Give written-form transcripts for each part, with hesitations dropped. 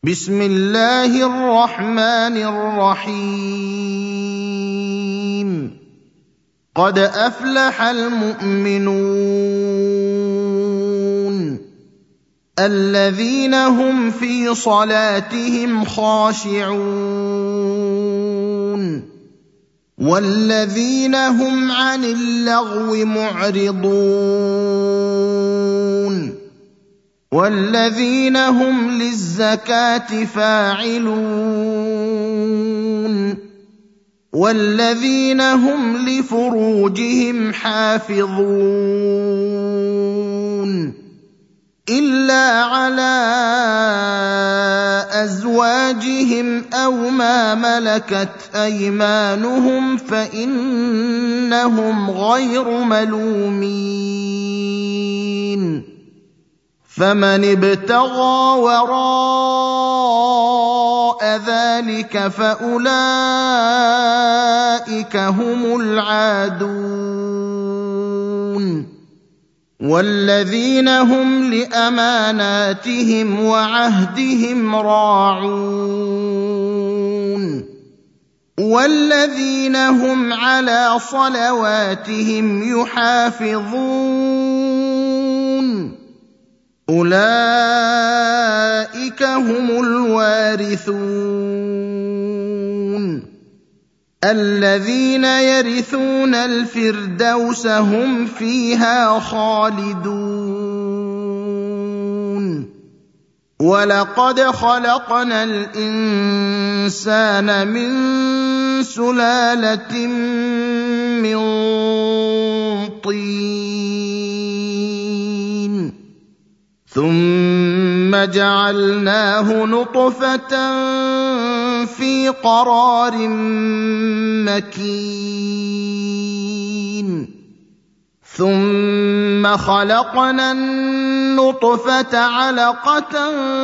بسم الله الرحمن الرحيم قد أفلح المؤمنون الذين هم في صلاتهم خاشعون والذين هم عن اللغو معرضون والذين هم للزكاة فاعلون والذين هم لفروجهم حافظون إلا على أزواجهم أو ما ملكت أيمانهم فإنهم غير ملومين فمن ابتغى وراء ذلك فأولئك هم العادون والذين هم لأماناتهم وعهدهم راعون والذين هم على صلواتهم يحافظون أولئك هم الوارثون الذين يرثون الفردوس هم فيها خالدون ولقد خلقنا الإنسان من سلالة من طين ثم جعلناه نطفة في قرار مكين ثم خلقنا النطفة علقة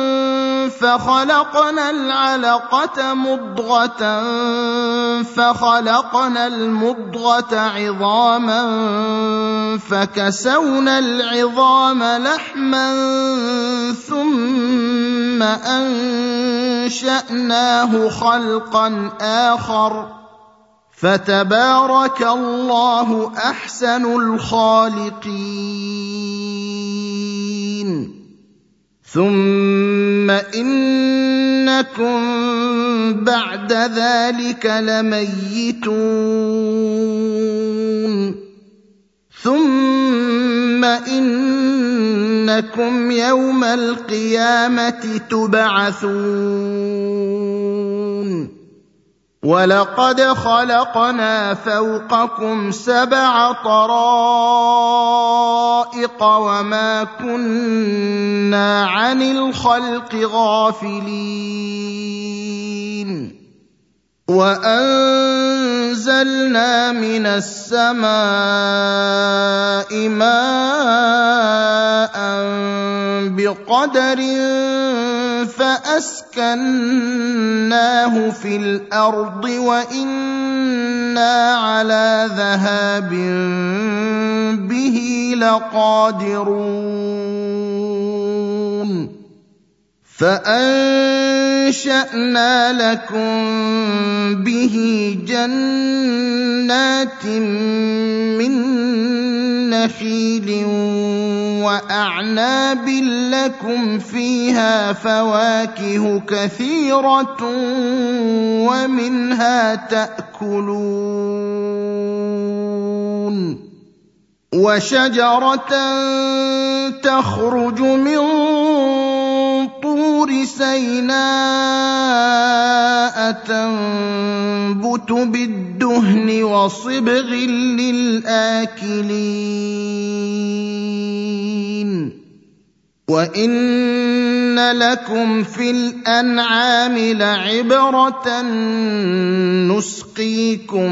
فخلقنا العلقة مضغة فخلقنا المضغة عظاما فكسونا العظام لحما ثم أنشأناه خلقا آخر فتبارك الله أحسن الخالقين ثم إنكم بعد ذلك لميتون ثم إنكم يوم القيامة تبعثون ولقد خلقنا فوقكم 7 طرائق وما كنا عن الخلق غافلين وأنزلنا من السماء ماء بقدر فأسكناه في الأرض وإنا على ذهاب به لقادرون فأنشأنا لكم به جنات من نخيل وأعناب لكم فيها فواكه كثيرة ومنها تأكلون وشجرة تخرج من طور سيناء تنبت بالدهن وصبغ للآكلين وإن لكم في الأنعام لعبرة نسقيكم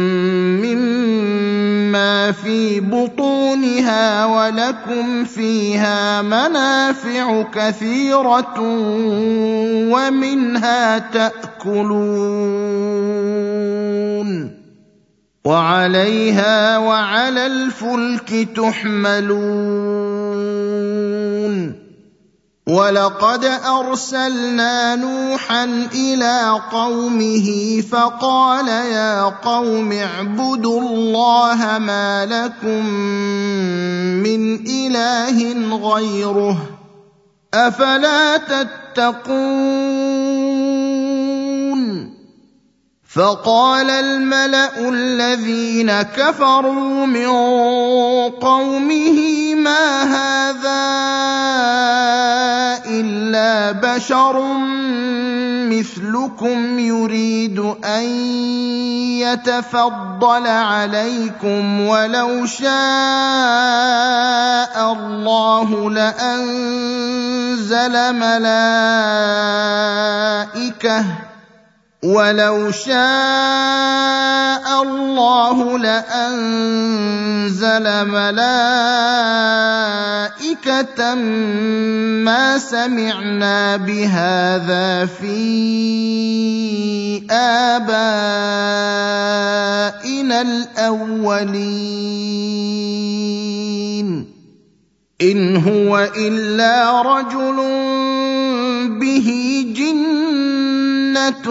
مما في بطونها ولكم فيها منافع كثيرة ومنها تأكلون وعليها وعلى الفلك تحملون وَلَقَدْ أَرْسَلْنَا نُوحًا إِلَىٰ قَوْمِهِ فَقَالَ يَا قَوْمِ اعْبُدُوا اللَّهَ مَا لَكُم مِّنْ إِلَٰهٍ غَيْرُهُ أَفَلَا تَتَّقُونَ فَقَالَ الْمَلَأُ الَّذِينَ كَفَرُوا مِن قَوْمِهِ مَا هَٰذَا إِلَّا بَشَرٌ مِّثْلُكُمْ يُرِيدُ أَن يَتَفَضَّلَ عَلَيْكُمْ وَلَوْ شَاءَ اللَّهُ لَأَنزَلَ مَلَائِكَةً مَّا سَمِعْنَا بِهَٰذَا فِي آبَائِنَا الْأَوَّلِينَ إِنْ هُوَ إِلَّا رَجُلٌ بِهِ جِنَّةٌ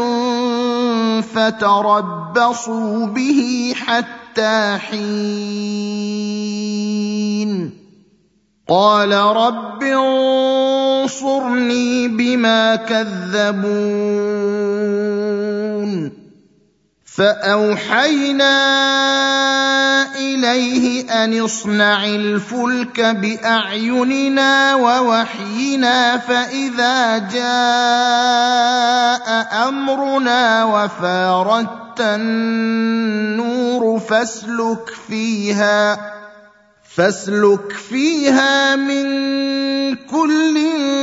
فَتَرَبَّصُوا بِهِ حَتَّىٰ حِينٍ قَالَ رَبِّ انصُرْنِي بِمَا كَذَّبُونِ فَأَوْحَيْنَا إِلَيْهِ أَنِ اصْنَعِ الْفُلْكَ بِأَعْيُنِنَا وَوَحْيِنَا فَإِذَا جَاءَ أَمْرُنَا وَفَارَتِ النُّورُ فاسلك فيها من كل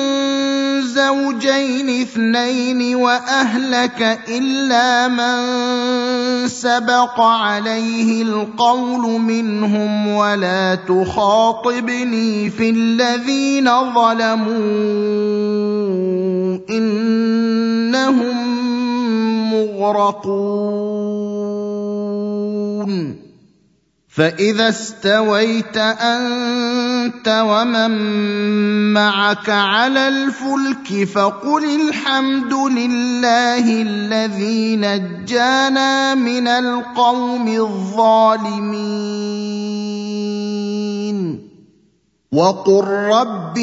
زوجين اثنين وأهلك إلا من سبق عليه القول منهم ولا تخاطبني في الذين ظلموا إنهم مغرقون فإذا استويت أنت ومن معك على الفلك فقل الحمد لله الذي نجانا من القوم الظالمين وقل رب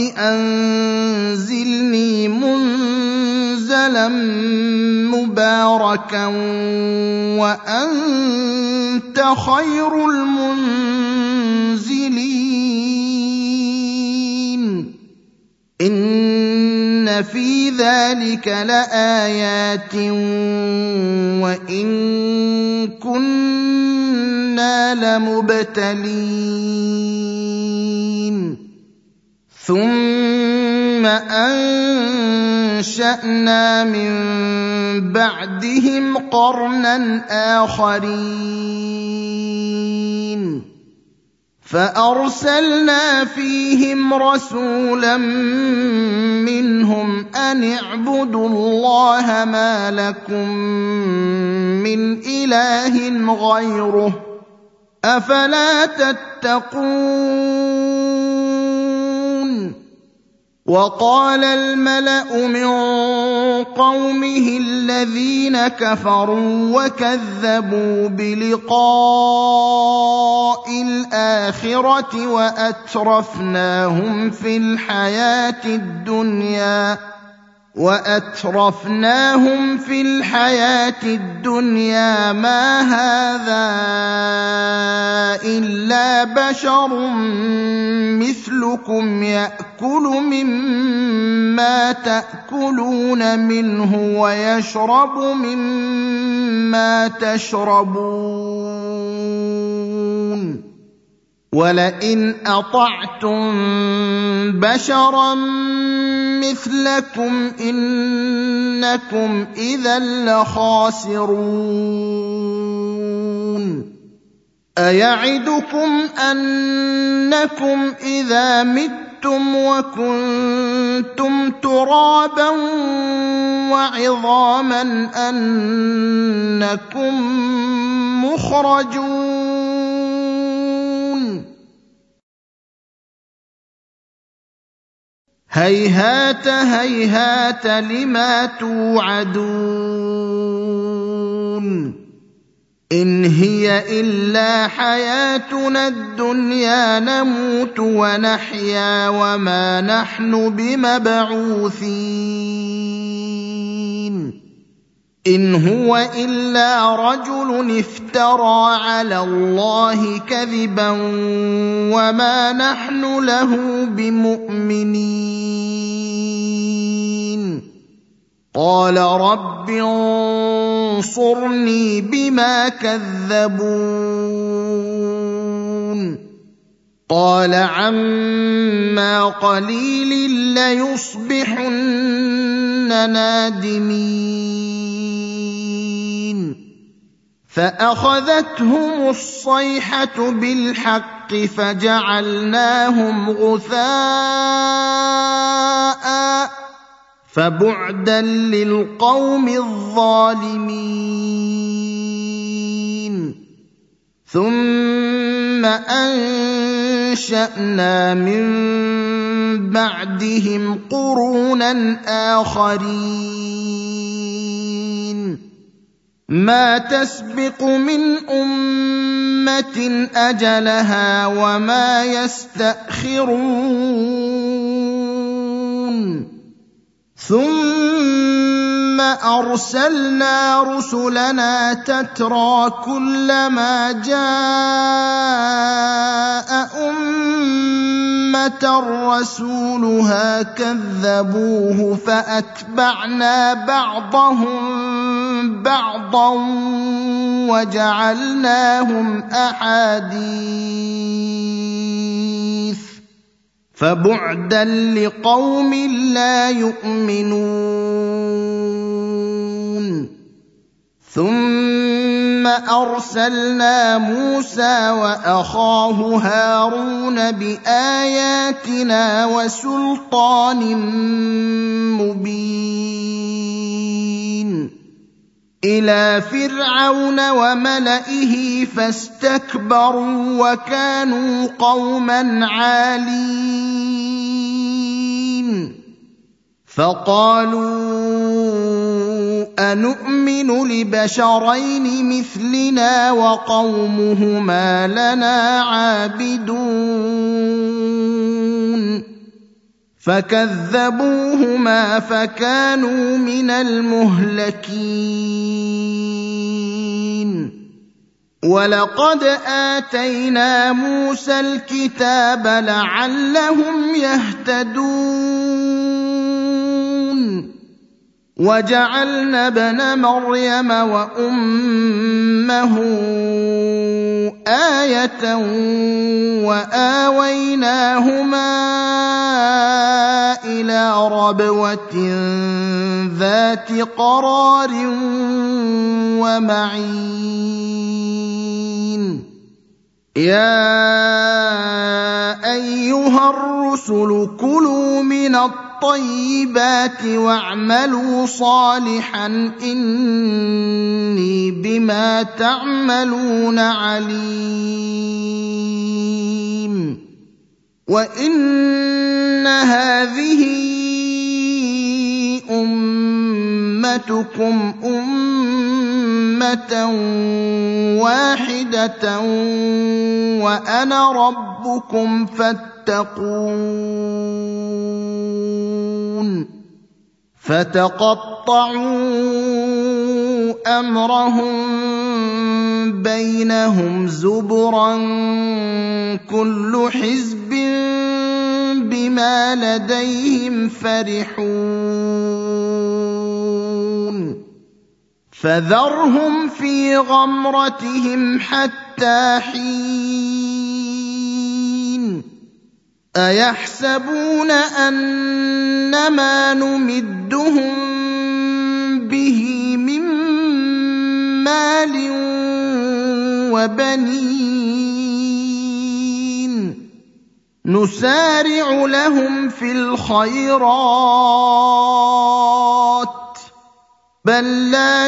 أنزلني منزلا مباركا وأنت خير المنزلين إن في ذلك لآيات وإن كنا لمبتلين ثم أنشأنا من بعدهم قرنا آخرين فأرسلنا فيهم رسولا منهم أن اعبدوا الله ما لكم من إله غيره أفلا تتقون وقال الملأ من قومه الذين كفروا وكذبوا بلقاء الآخرة وأترفناهم في الحياة الدنيا ما هذا إلا بشر مثلكم يأكل مما تأكلون منه ويشرب مما تشربون ولئن أطعتم بشرا مثلكم إنكم إذا لخاسرون أيعدكم أنكم إذا متم وكنتم ترابا وعظاما أنكم مخرجون هيهات هيهات لما توعدون إن هي إلا حياتنا الدنيا نموت ونحيا وما نحن بمبعوثين إن هو إلا رجل افترى على الله كذبا وما نحن له بمؤمنين قال رب انصرني بما كذبون قال عما قليل ليصبحن نادمين فأخذتهم الصيحة بالحق فجعلناهم غثاء فبعدا للقوم الظالمين ثم أنشأنا من بعدهم قرونا آخرين ما تسبق من أمة أجلها وما يستأخرون ثم أرسلنا رسلنا تترى كلما جاء أمة رسولها كذبوه فأتبعنا بعضهم بعضا وجعلناهم أحاديث فبعدا لقوم لا يؤمنون ثم أرسلنا موسى وأخاه هارون بآياتنا وسلطان مبين إلى فرعون وملئه فاستكبروا وكانوا قوما عالين فقالوا أنؤمن لبشرين مثلنا وقومهما لنا عابدون فكذبوهما فكانوا من المهلكين ولقد آتينا موسى الكتاب لعلهم يهتدون وجعلنا ابن مريم وأمه آية وآويناهما إلى ربوة ذات قرار ومعين يا أيها الرسل كلوا من الطيبات واعملوا صالحا إني بما تعملون عليم وإن هذه أمتكم أمة واحدة وأنا ربكم فاتقون فتقطعوا أمرهم بينهم زبرا كل حزب بما لديهم فرحون فذرهم في غمرتهم حتى حين أيحسبون أنما نمدهم به من مال وبنين نسارع لهم في الخيرات بل لا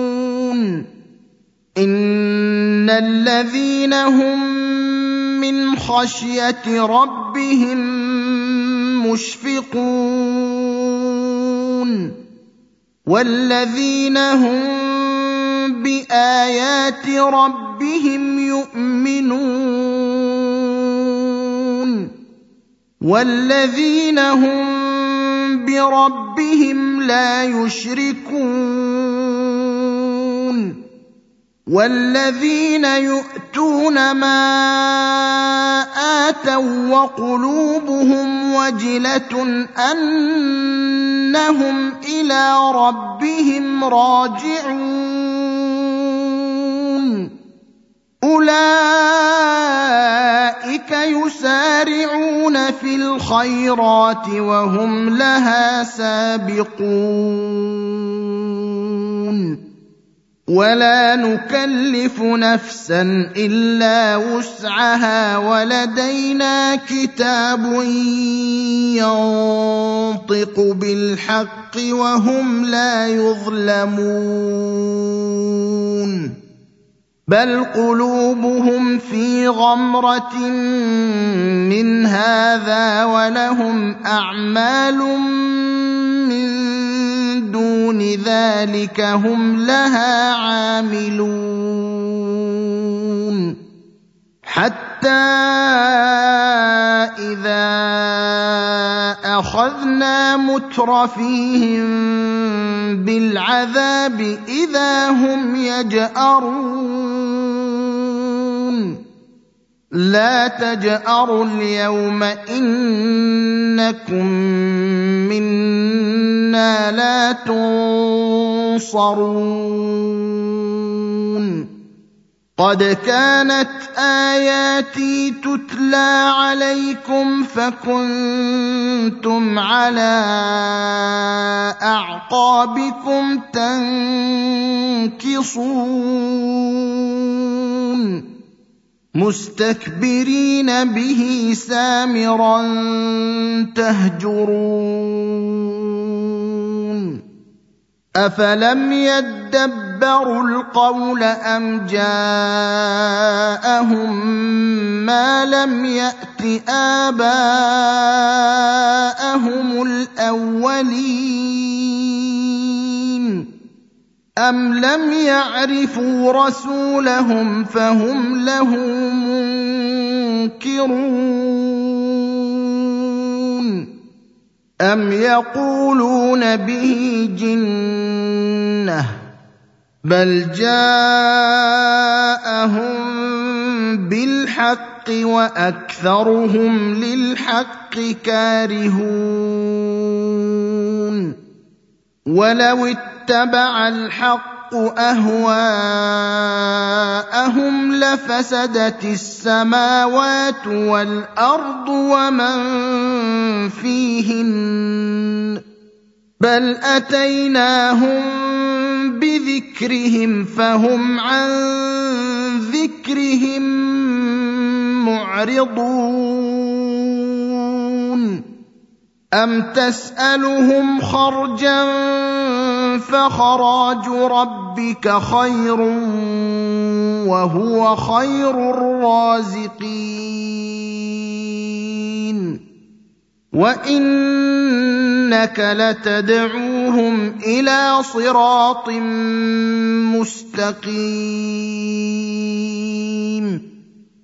يشعرون إن الذين هم من خشية ربهم مشفقون والذين هم بآيات ربهم يؤمنون والذين هم بربهم لا يشركون والذين يؤتون ما آتوا وقلوبهم وجلة أنهم إلى ربهم راجعون أولئك يسارعون في الخيرات وهم لها سابقون ولا نكلف نفسا إلا وسعها ولدينا كتاب ينطق بالحق وهم لا يظلمون بل قلوبهم في غمرة من هذا ولهم أعمال من دون ذلك هم لها عاملون حتى إذا أخذنا مترفيهم بالعذاب إذا هم يجأرون لا تجأروا اليوم إنكم منا لا تنصرون قد كانت آياتي تتلى عليكم فكنتم على أعقابكم تنكصون مستكبرين به سامرا تهجرون أفلم يدبروا القول أم جاءهم ما لم يأت آباءهم الأولين أم لم يعرفوا رسولهم فهم له منكرون أم يقولون به جنة بل جاءهم بالحق وأكثرهم للحق كارهون ولو اتبع الحق أهواءهم لفسدت السماوات والأرض ومن فيهن بل أتيناهم بذكرهم فهم عن ذكرهم معرضون أم تسألهم خرجا فخراج ربك خير وهو خير الرازقين وإنك لتدعوهم إلى صراط مستقيم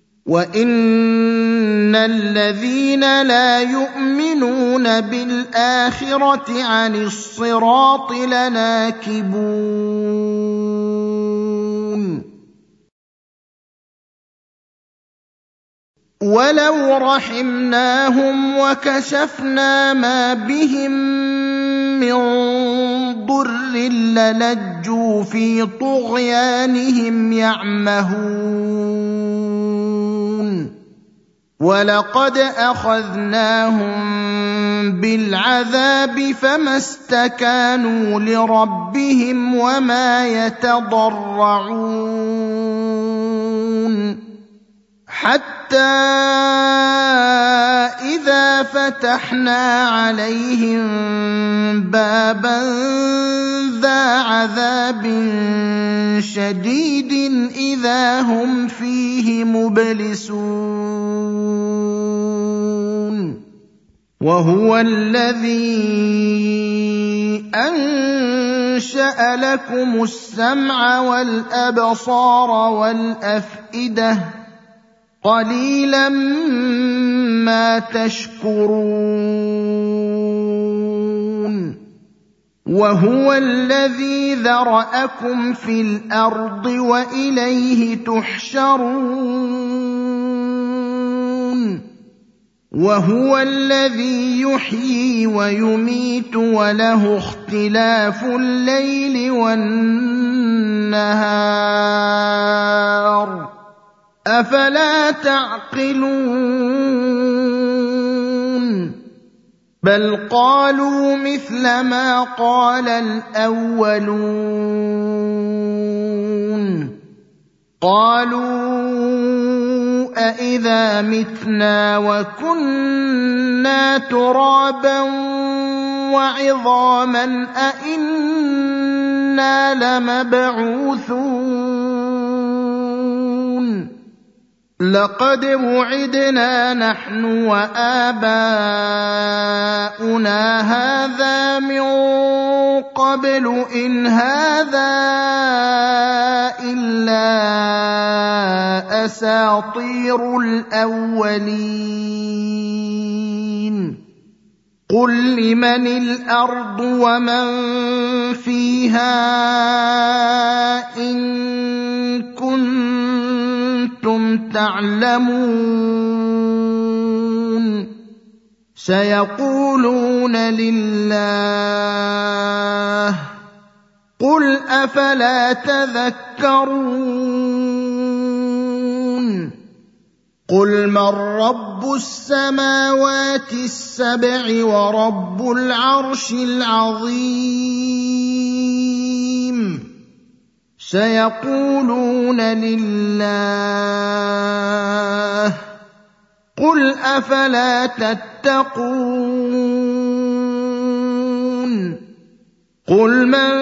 وإن الذين لا يؤمنون بالآخرة عن الصراط لناكبون ولو رحمناهم وكشفنا ما بهم من ضر للجوا في طغيانهم يعمهون ولقد أخذناهم بالعذاب فما استكانوا لربهم وما يتضرعون حتى إذا فتحنا عليهم بابا ذا عذاب شديد إذا هم فيه مبلسون وهو الذي أنشأ لكم السمع والأبصار والأفئدة قليلا ما تشكرون وهو الذي ذرأكم في الأرض وإليه تحشرون وهو الذي يحيي ويميت وله اختلاف الليل والنهار أفلا تعقلون بل قالوا مثل ما قال الأولون قالوا أإذا متنا وكنا ترابا وعظاما أإنا لمبعوثون لقد وعدنا نحن وآباؤنا هذا من قبل إن هذا إلا أساطير الأولين قل لمن الأرض ومن فيها إن كنتم تعلمون سيقولون لله قل أفلا تذكرون قل من رب السماوات السبع ورب العرش العظيم سيقولون لله قل أفلا تتقون قل من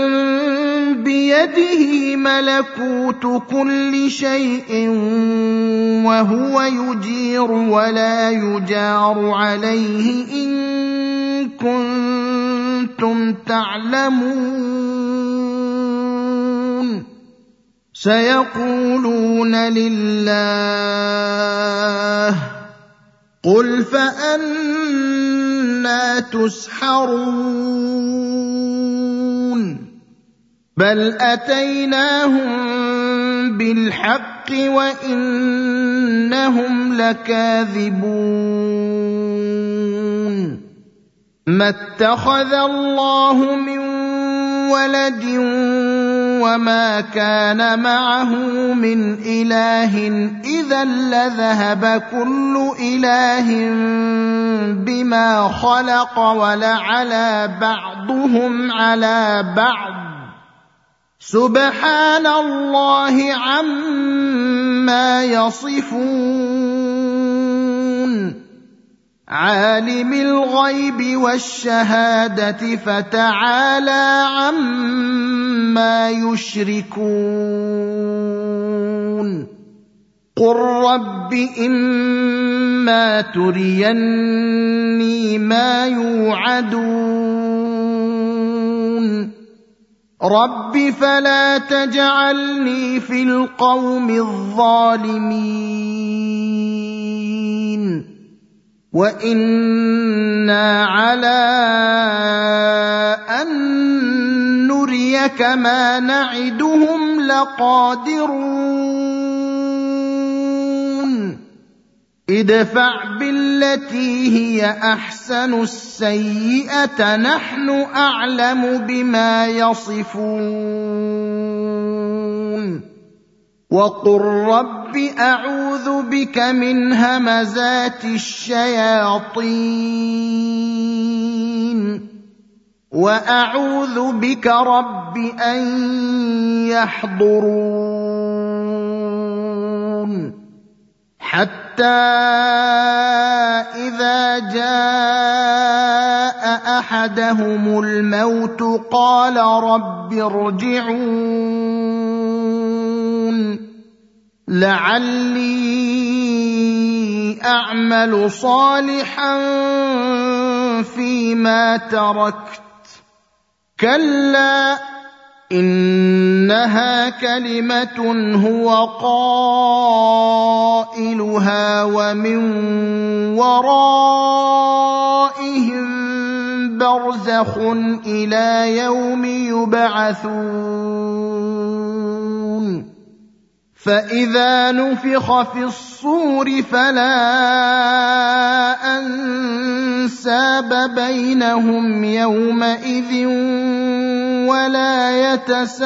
بيده ملكوت كل شيء وهو يجير ولا يجار عليه إن كنتم تعلمون سيقولون لله قل فأنى تسحرون بل أتيناهم بالحق وإنهم لكاذبون ما اتخذ الله من ولد وما كان معه من إله إذا لذهب كل إله بما خلق ولعلى بعضهم على بعض سبحان الله عما يصفون عالم الغيب والشهادة فتعالى عما يشركون قل رب إما تريني ما يوعدون رب فلا تجعلني في القوم الظالمين وإنا على أن نريك ما نعدهم لقادرون ادفع بالتي هي أحسن السيئة نحن أعلم بما يصفون وقل رب أعوذ بك من همزات الشياطين وأعوذ بك رب أن يحضرون حتى إذا جاء أحدهم الموت قال رب ارجعون لعلي أعمل صالحا فيما تركت كلا إنها كلمة هو قائلها ومن ورائهم برزخ إلى يوم يبعثون فإذا نفخ في الصور فلا أنساب بينهم يومئذ ولا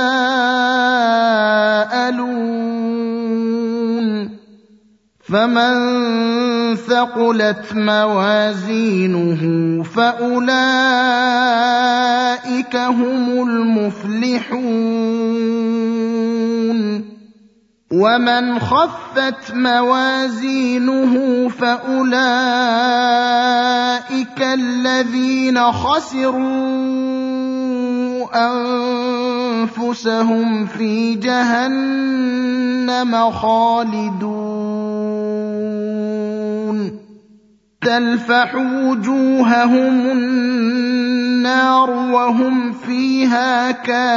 يتساءلون فمن ثقلت موازينه فأولئك هم المفلحون ومن خفت موازينه فأولئك الذين خسروا أنفسهم في جهنم خالدون تلفح وجوههم النار وهم فيها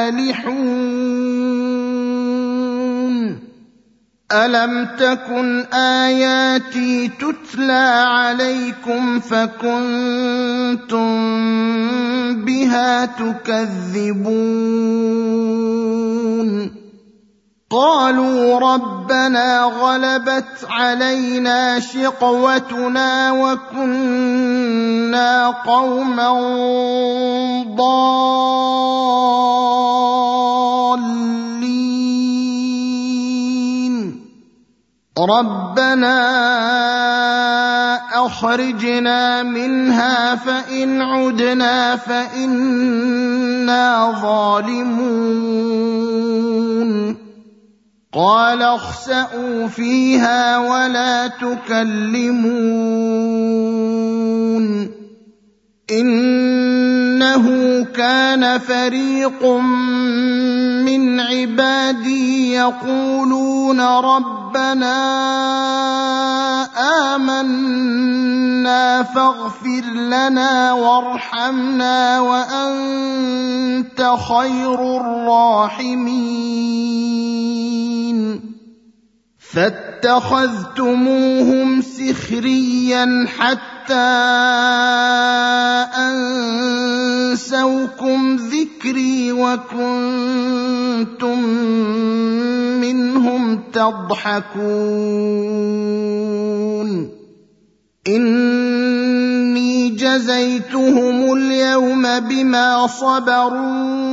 كالحون ألم تكن آياتي تتلى عليكم فكنتم بها تكذبون قالوا ربنا غلبت علينا شقوتنا وكنا قوما ضالين ربنا أخرجنا منها فإن عدنا فإنا ظالمون قال اخسئوا فيها ولا تكلمون إنه كان فريق من عبادي يقولون ربنا آمنا فاغفر لنا وارحمنا وأنت خير الراحمين فاتخذتموهم سخريا حتى أنسوكم ذكري وكنتم منهم تضحكون إني جزيتهم اليوم بما صبروا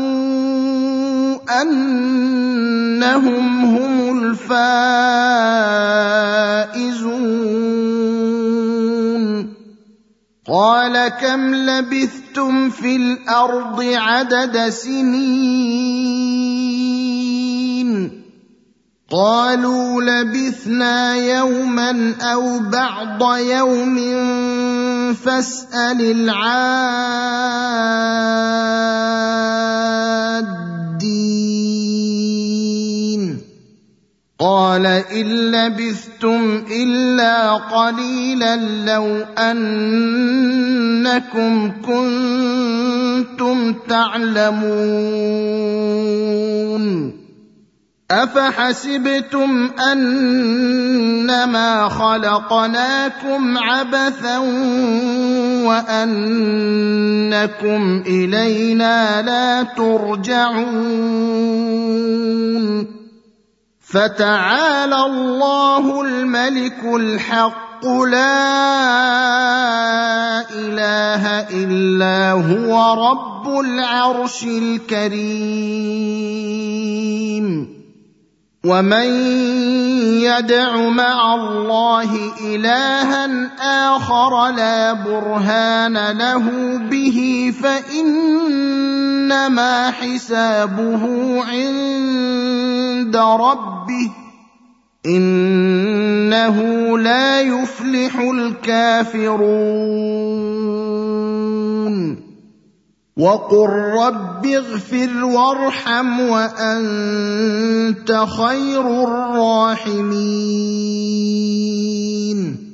أنهم هم الفائزون قال كم لبثتم في الأرض عدد سنين قالوا لبثنا يوما أو بعض يوم فاسأل العادين قال إن لبثتم إلا قليلا لو أنكم كنتم تعلمون أفحسبتم أنما خلقناكم عبثا وأنكم إلينا لا ترجعون فتعالى الله الملك الحق لا إله إلا هو رب العرش الكريم ومن يدع مع الله إلها آخر لا برهان له به فإنما حسابه عند ربه إنه لا يفلح الكافرون وقل رب اغفر وارحم وأنت خير الراحمين